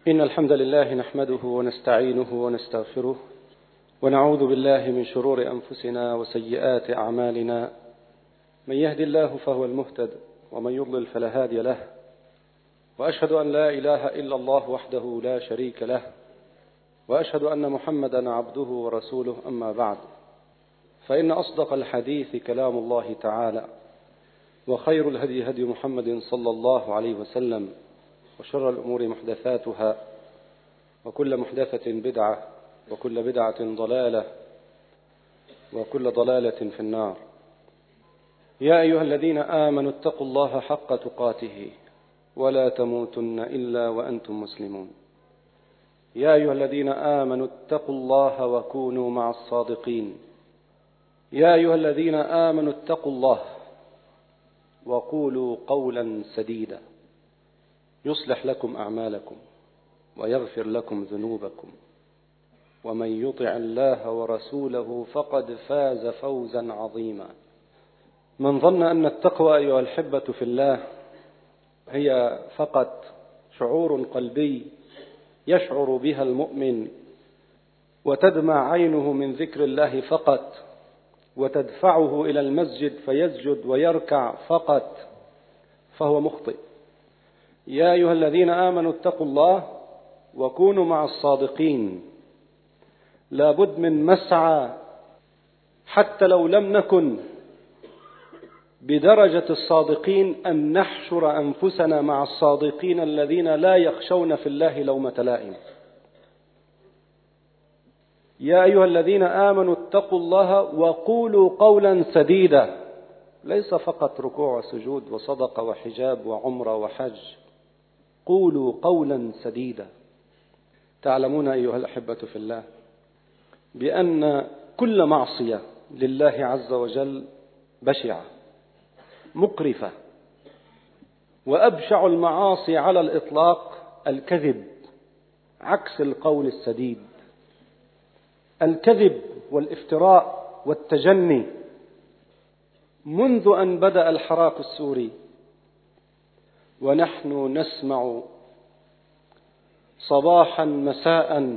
إن الحمد لله نحمده ونستعينه ونستغفره ونعوذ بالله من شرور أنفسنا وسيئات أعمالنا. من يهد الله فهو المهتد ومن يضلل فلا هادي له، وأشهد أن لا إله إلا الله وحده لا شريك له، وأشهد أن محمدا عبده ورسوله. أما بعد، فإن أصدق الحديث كلام الله تعالى، وخير الهدي هدي محمد صلى الله عليه وسلم، وشر الأمور محدثاتها، وكل محدثة بدعة، وكل بدعة ضلالة، وكل ضلالة في النار. يا أيها الذين آمنوا اتقوا الله حق تقاته ولا تموتن إلا وأنتم مسلمون. يا أيها الذين آمنوا اتقوا الله وكونوا مع الصادقين. يا أيها الذين آمنوا اتقوا الله وقولوا قولا سديدا يصلح لكم أعمالكم ويغفر لكم ذنوبكم، ومن يطع الله ورسوله فقد فاز فوزا عظيما. من ظن أن التقوى أيها الأحبة في الله هي فقط شعور قلبي يشعر بها المؤمن وتدمع عينه من ذكر الله فقط، وتدفعه إلى المسجد فيسجد ويركع فقط، فهو مخطئ. يا أيها الذين آمنوا اتقوا الله وكونوا مع الصادقين. لابد من مسعى، حتى لو لم نكن بدرجة الصادقين، أن نحشر أنفسنا مع الصادقين الذين لا يخشون في الله لومة لائم. يا أيها الذين آمنوا اتقوا الله وقولوا قولا سديدا، ليس فقط ركوع وسجود وصدقة وحجاب وعمرة وحج، قولوا قولا سديدا. تعلمون أيها الأحبة في الله بأن كل معصية لله عز وجل بشعة مقرفة، وأبشع المعاصي على الإطلاق الكذب، عكس القول السديد. الكذب والافتراء والتجني. منذ أن بدأ الحراك السوري ونحن نسمع صباحا مساء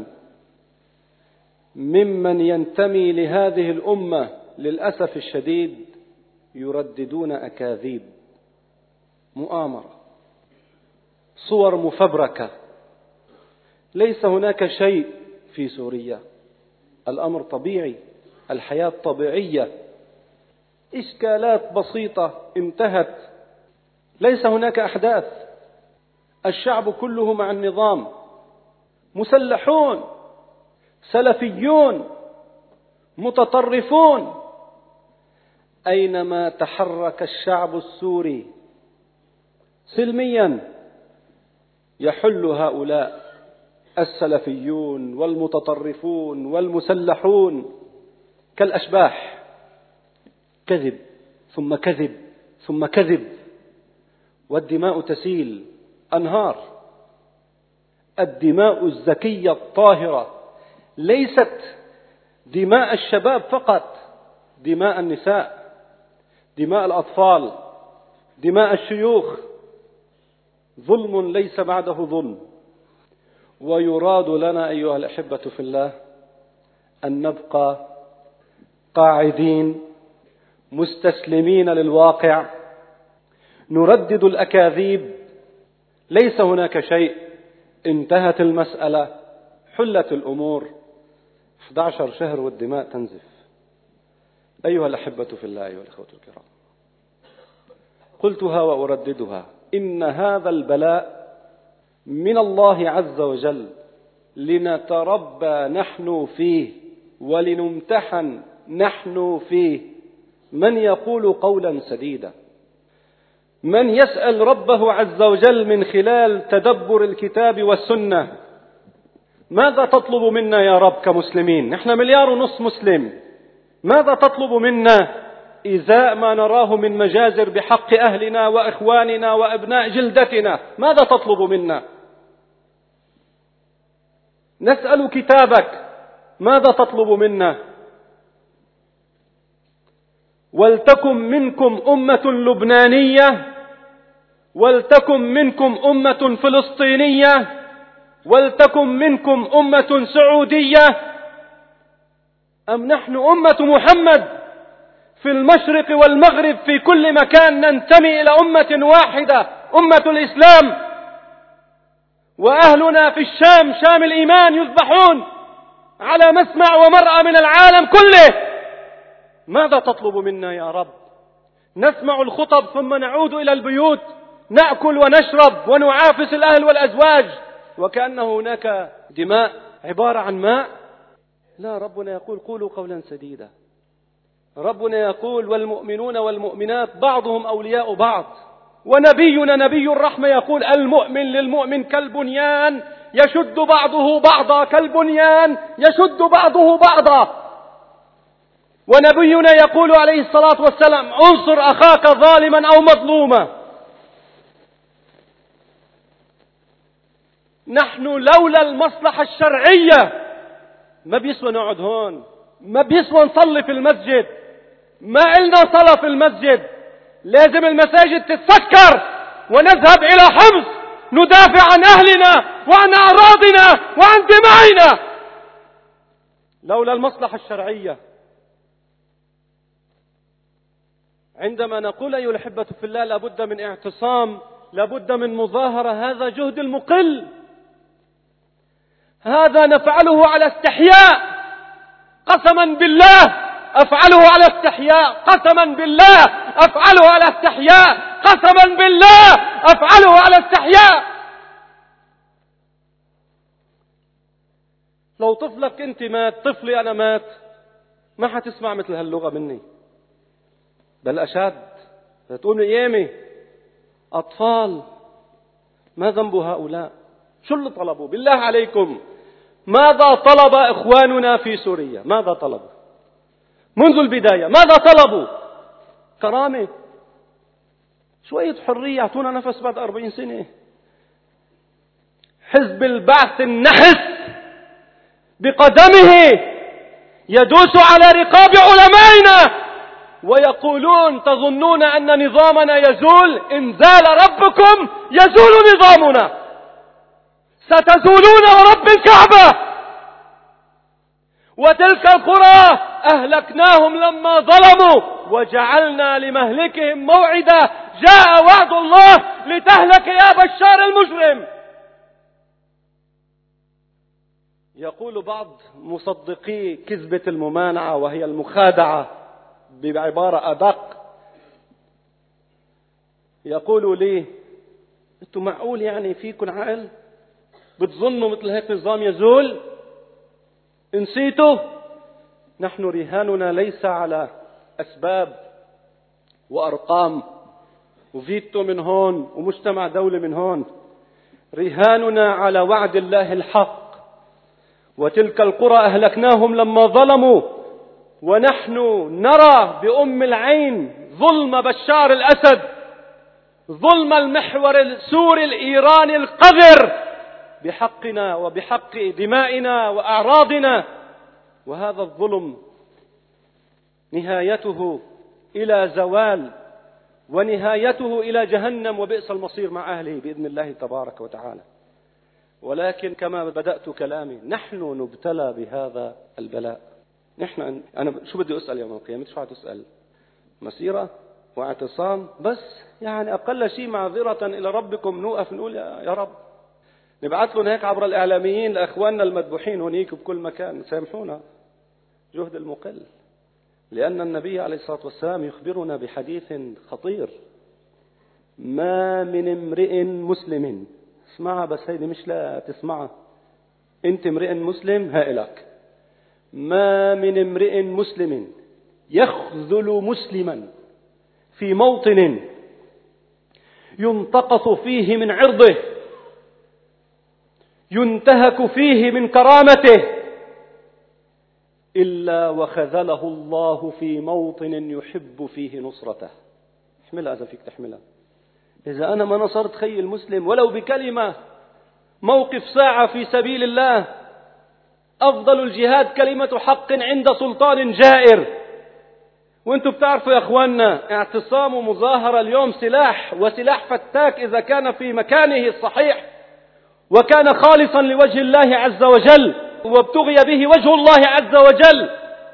ممن ينتمي لهذه الأمة للأسف الشديد يرددون أكاذيب، مؤامرة، صور مفبركة. ليس هناك شيء في سوريا، الأمر طبيعي، الحياة طبيعية، إشكالات بسيطة انتهت، ليس هناك أحداث. الشعب كله مع النظام، مسلحون، سلفيون، متطرفون. أينما تحرك الشعب السوري سلميا يحل هؤلاء السلفيون والمتطرفون والمسلحون كالأشباح. كذب ثم كذب ثم كذب، والدماء تسيل أنهار. الدماء الزكية الطاهرة ليست دماء الشباب فقط، دماء النساء، دماء الأطفال، دماء الشيوخ. ظلم ليس بعده ظلم. ويراد لنا أيها الأحبة في الله أن نبقى قاعدين مستسلمين للواقع، نردد الأكاذيب. ليس هناك شيء، انتهت المسألة، حلت الأمور. 11 شهر والدماء تنزف. أيها الأحبة في الله، أيها الأخوة الكرام، قلتها وأرددها، إن هذا البلاء من الله عز وجل لنتربى نحن فيه ولنمتحن نحن فيه. من يقول قولا سديدا، من يسأل ربه عز وجل من خلال تدبر الكتاب والسنة، ماذا تطلب منا يا رب كمسلمين؟ نحن 1.5 مليار مسلم. ماذا تطلب منا إزاء ما نراه من مجازر بحق أهلنا وإخواننا وأبناء جلدتنا؟ ماذا تطلب منا؟ نسأل كتابك، ماذا تطلب منا؟ ولتكن منكم أمة لبنانية، ولتكن منكم أمة فلسطينية ولتكن منكم أمة سعودية، أم نحن أمة محمد في المشرق والمغرب في كل مكان ننتمي إلى أمة واحدة، أمة الإسلام، وأهلنا في الشام، شام الإيمان، يذبحون على مسمع ومرأى من العالم كله. ماذا تطلب منا يا رب؟ نسمع الخطب ثم نعود إلى البيوت نأكل ونشرب ونعافس الأهل والأزواج وكأن هناك دماء عبارة عن ماء. لا، ربنا يقول قولوا قولا سديدا. ربنا يقول والمؤمنون والمؤمنات بعضهم أولياء بعض، ونبينا نبي الرحمة يقول المؤمن للمؤمن كالبنيان يشد بعضه بعضا، كالبنيان يشد بعضه بعضا. ونبينا يقول عليه الصلاة والسلام انصر أخاك ظالما أو مظلوما. نحن لولا المصلحة الشرعية ما بيسوى نقعد هون، ما بيسوى نصلي في المسجد، ما إلنا صلاة في المسجد. لازم المساجد تتسكر ونذهب إلى حمص ندافع عن أهلنا وعن أعراضنا وعن دمائنا لولا المصلحة الشرعية. عندما نقول أيها الأحبة في الله لابد من اعتصام، لابد من مظاهرة، هذا جهد المقل، هذا نفعله على استحياء. قسما بالله أفعله على استحياء، قسما بالله أفعله على استحياء، قسما بالله أفعله على استحياء. لو طفلك أنت مات، طفلي أنا مات، ما حتسمع مثل هاللغة مني، بل أشد. تقول أيامي أطفال، ما ذنب هؤلاء؟ شو اللي طلبوا؟ بالله عليكم ماذا طلب إخواننا في سوريا؟ ماذا طلبوا منذ البداية؟ ماذا طلبوا؟ كرامة، شوية حرية، يعطونا نفس بعد 40 سنة. حزب البعث النحس بقدمه يدوس على رقاب علمائنا ويقولون تظنون أن نظامنا يزول؟ إن زال ربكم يزول نظامنا، ستزولون ورب الكعبة. وتلك القرى أهلكناهم لما ظلموا وجعلنا لمهلكهم موعدا، جاء وعد الله لتهلك يا بشار المجرم. يقول بعض مصدقي كذبة الممانعة وهي المخادعة بعبارة أدق، يقولوا لي أنتم معقول يعني فيكم عقل؟ بتظنوا مثل هيك نظام يزول؟ نسيتوا؟ نحن رهاننا ليس على أسباب وأرقام وفيتو من هون ومجتمع دولة من هون، رهاننا على وعد الله الحق. وتلك القرى أهلكناهم لما ظلموا، ونحن نرى بأم العين ظلم بشار الأسد، ظلم المحور السوري الإيراني القذر بحقنا وبحق دمائنا وأعراضنا. وهذا الظلم نهايته إلى زوال، ونهايته إلى جهنم، وبئس المصير مع أهله بإذن الله تبارك وتعالى. ولكن كما بدأت كلامي، نحن نبتلى بهذا البلاء. أنا شو بدي أسأل يوم القيامة؟ شو هتسأل؟ مسيرة واعتصام بس، يعني أقل شيء معذرة إلى ربكم نوقف نقول يا رب. نبعث لهم هيك عبر الإعلاميين لأخواننا المذبوحين هنيك بكل مكان، سامحونا جهد المقل. لأن النبي عليه الصلاة والسلام يخبرنا بحديث خطير: ما من امرئ مسلم، اسمعها بس هيدي مش لا تسمعها انت امرئ مسلم هائلك، ما من امرئ مسلم يخذل مسلما في موطن ينتقص فيه من عرضه، ينتهك فيه من كرامته، إلا وخذله الله في موطن يحب فيه نصرته. احملها إذا فيك تحملها. إذا أنا ما نصرت خي المسلم ولو بكلمة، موقف ساعة في سبيل الله، أفضل الجهاد كلمة حق عند سلطان جائر. وانتم بتعرفوا يا أخواننا، اعتصام ومظاهرة اليوم سلاح، وسلاح فتاك إذا كان في مكانه الصحيح، وكان خالصا لوجه الله عز وجل وابتغي به وجه الله عز وجل.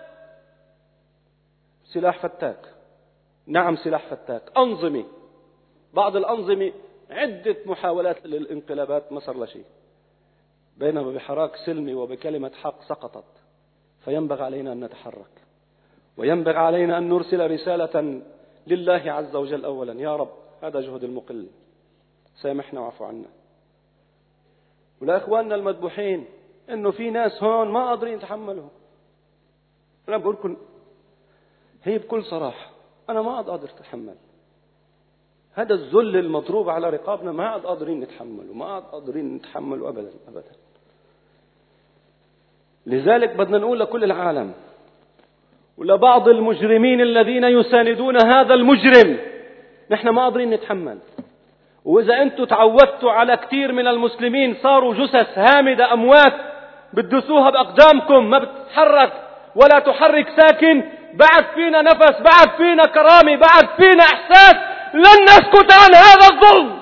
سلاح فتاك، نعم سلاح فتاك. أنظمة، بعض الأنظمة عدة محاولات للانقلابات ما صار لا شيء، بينما بحراك سلمي وبكلمة حق سقطت. فينبغي علينا أن نتحرك، وينبغي علينا أن نرسل رسالة لله عز وجل أولا: يا رب هذا جهد المقل، سامحنا وعفو عنا. ولأخواننا المذبوحين إنه في ناس هون ما قادرين يتحملوا. أنا بقول لكم هي بكل صراحة، أنا ما قادر أتحمل هذا الذل المضروب على رقابنا، ما قادرين نتحمله، ما قادرين نتحمله أبدا أبدا. لذلك بدنا نقول لكل العالم ولبعض المجرمين الذين يساندون هذا المجرم: نحن ما قادرين نتحمل. وإذا أنتم تعودتوا على كثير من المسلمين صاروا جثث هامدة أموات بتدسوها بأقدامكم ما بتتحرك ولا تحرك ساكن، بعد فينا نفس، بعد فينا كرامة، بعد فينا إحساس، لن نسكت عن هذا الظلم.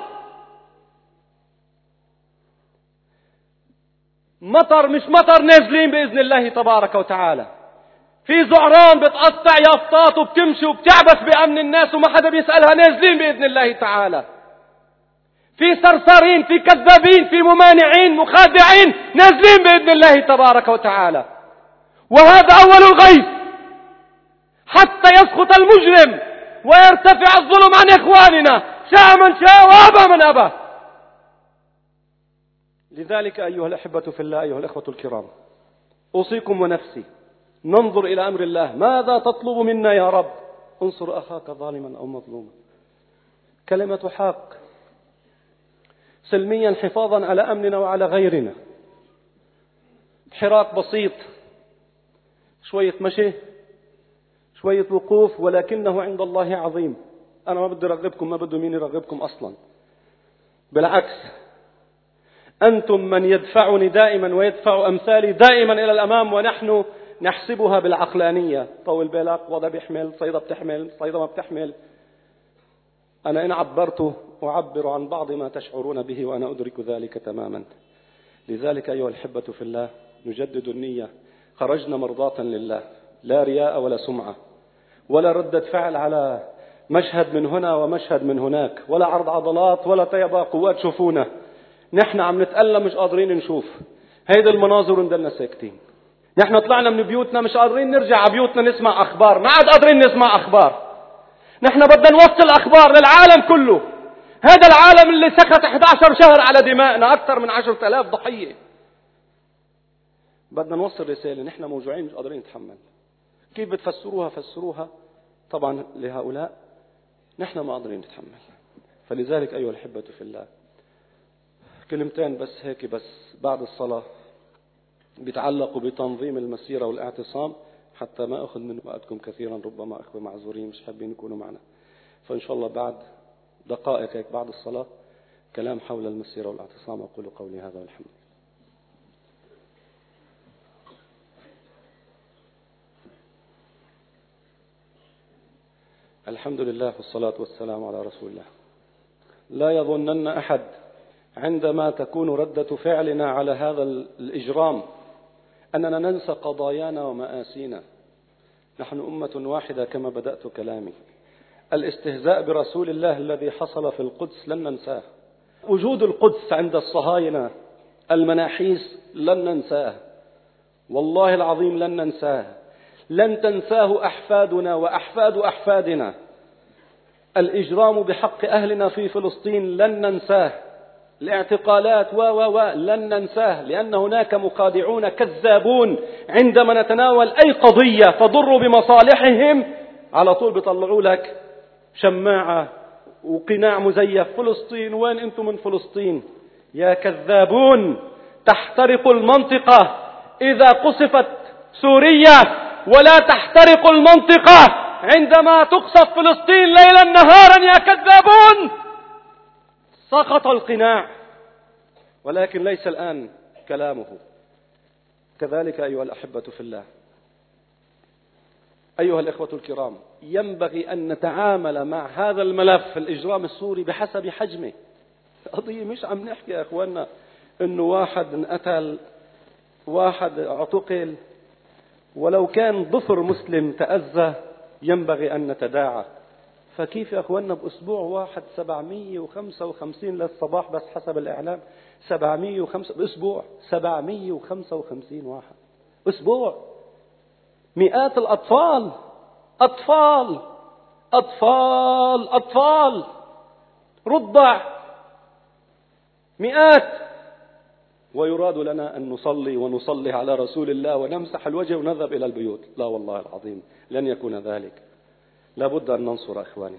مطر مش مطر نازلين بإذن الله تبارك وتعالى. في زعران بتقطع يافطات وبتمشي وبتعبث بأمن الناس وما حدا بيسألها، نازلين بإذن الله تعالى. في صرصارين، في كذابين، في ممانعين، مخادعين، نازلين بإذن الله تبارك وتعالى. وهذا أول الغيث حتى يسقط المجرم ويرتفع الظلم عن إخواننا، شاء من شاء وأبى من أبى. لذلك أيها الأحبة في الله، أيها الأخوة الكرام، أوصيكم ونفسي ننظر إلى أمر الله. ماذا تطلب منا يا رب؟ انصر أخاك ظالما أو مظلوما. كلمة حق سلميا حفاظا على أمننا وعلى غيرنا. حراك بسيط، شوية مشي، شوية وقوف، ولكنه عند الله عظيم. أنا ما بدي أرغبكم، ما بدي مين يرغبكم أصلا، بالعكس أنتم من يدفعني دائما ويدفع أمثالي دائما إلى الأمام، ونحن نحسبها بالعقلانية. طول بالك، وضع بيحمل، صيدة بتحمل، صيدة ما بتحمل. أنا إن عبرت أعبر عن بعض ما تشعرون به وأنا أدرك ذلك تماما. لذلك أيها الأحبة في الله نجدد النية. خرجنا مرضاة لله، لا رياء ولا سمعة ولا ردة فعل على مشهد من هنا ومشهد من هناك، ولا عرض عضلات ولا طيبة قوات شوفونا. نحن عم نتألم مش قادرين نشوف هيدا المناظر وندلنا ساكتين. نحن طلعنا من بيوتنا مش قادرين نرجع على بيوتنا نسمع أخبار، ما عاد قادرين نسمع أخبار. نحن بدنا نوصل أخبار للعالم كله. هذا العالم اللي سكت 11 شهر على دمائنا، أكثر من 10,000 ضحية. بدنا نوصل رسالة: نحن موجوعين مش قادرين نتحمل. كيف بتفسروها؟ فسروها طبعا لهؤلاء، نحن ما قادرين نتحمل. فلذلك أيها الأحبة في الله كلمتين بس هيك بس بعد الصلاة بيتعلقوا بتنظيم المسيرة والاعتصام، حتى ما أخذ من وقتكم كثيرا. ربما أخوة معذورين مش حابين يكونوا معنا، فإن شاء الله بعد دقائق هيك بعد الصلاة كلام حول المسيرة والاعتصام. أقول قولي هذا والحمد لله. الحمد لله والصلاة والسلام على رسول الله. لا يظنن أحد عندما تكون ردة فعلنا على هذا الإجرام أننا ننسى قضايانا ومآسينا. نحن أمة واحدة كما بدأت كلامي. الاستهزاء برسول الله الذي حصل في القدس لن ننساه. وجود القدس عند الصهاينة المناحيس لن ننساه، والله العظيم لن ننساه. لن تنساه أحفادنا وأحفاد أحفادنا. الإجرام بحق أهلنا في فلسطين لن ننساه. الاعتقالات لن ننساه، لأن هناك مخادعون كذابون عندما نتناول أي قضية تضر بمصالحهم على طول بيطلعوا لك شماعة وقناع مزيف: فلسطين، وين أنتم من فلسطين؟ يا كذابون، تحترق المنطقة إذا قصفت سوريا، ولا تحترق المنطقة عندما تقصف فلسطين ليلا نهارا يا كذابون. سقط القناع، ولكن ليس الآن كلامه. كذلك أيها الأحبة في الله، أيها الإخوة الكرام، ينبغي أن نتعامل مع هذا الملف الإجرام السوري بحسب حجمه. قضية مش عم نحكي يا أخواننا إنه واحد انقتل، واحد اعتقل، ولو كان ضفر مسلم تأذى ينبغي أن نتداعى. فكيف يا أخوانا بأسبوع واحد 755 للصباح بس حسب الإعلام، 705 بأسبوع، 755 واحد أسبوع. مئات الأطفال، أطفال أطفال أطفال رضع، مئات. ويراد لنا أن نصلي ونصلي على رسول الله ونمسح الوجه ونذهب إلى البيوت. لا والله العظيم لن يكون ذلك. لابد أن ننصر إخواننا.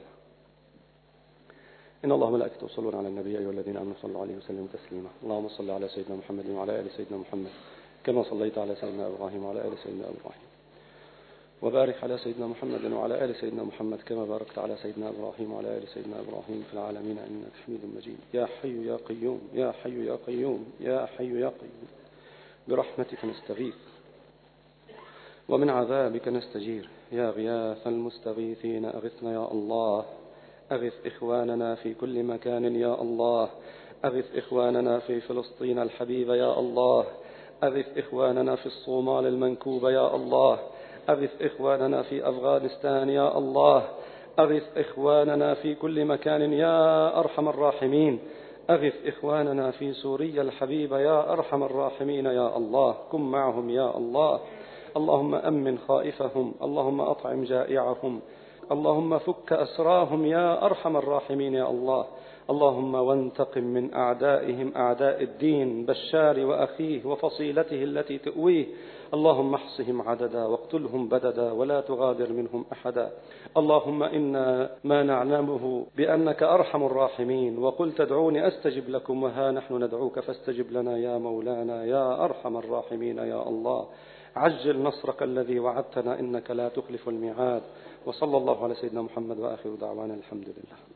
إن الله وملائكته يصلون على النبي أيها الذين آمنوا صلوا عليه وسلموا تسليما. اللهم صل على سيدنا محمد وعلى آل سيدنا محمد كما صليت على سيدنا إبراهيم وعلى آل سيدنا إبراهيم، وبارك على سيدنا محمد وعلى آل سيدنا محمد كما باركت على سيدنا إبراهيم وعلى آل سيدنا إبراهيم في العالمين إنك حميد مجيد. يا حي يا قيوم، يا حي يا قيوم، يا حي يا قيوم، برحمتك نستغيث ومن عذابك نستجير. يا غياث المستغيثين أغثنا يا الله. أغث إخواننا في كل مكان يا الله. أغث إخواننا في فلسطين الحبيبة يا الله. أغث إخواننا في الصومال المنكوبة يا الله. أغث إخواننا في أفغانستان يا الله. أغث إخواننا في كل مكان يا أرحم الراحمين. أغث إخواننا في سوريا الحبيبة يا أرحم الراحمين يا الله. كن معهم يا الله. اللهم أمن خائفهم، اللهم أطعم جائعهم، اللهم فك أسراهم يا أرحم الراحمين يا الله. اللهم وانتقم من أعدائهم أعداء الدين، بشار وأخيه وفصيلته التي تؤويه. اللهم احصهم عددا واقتلهم بددا ولا تغادر منهم أحدا. اللهم إنا ما نعلمه بأنك أرحم الراحمين، وقل تدعوني أستجب لكم، وها نحن ندعوك فاستجب لنا يا مولانا يا أرحم الراحمين يا الله. عجل نصرك الذي وعدتنا إنك لا تخلف الميعاد. وصلى الله على سيدنا محمد وآخر دعوانا الحمد لله.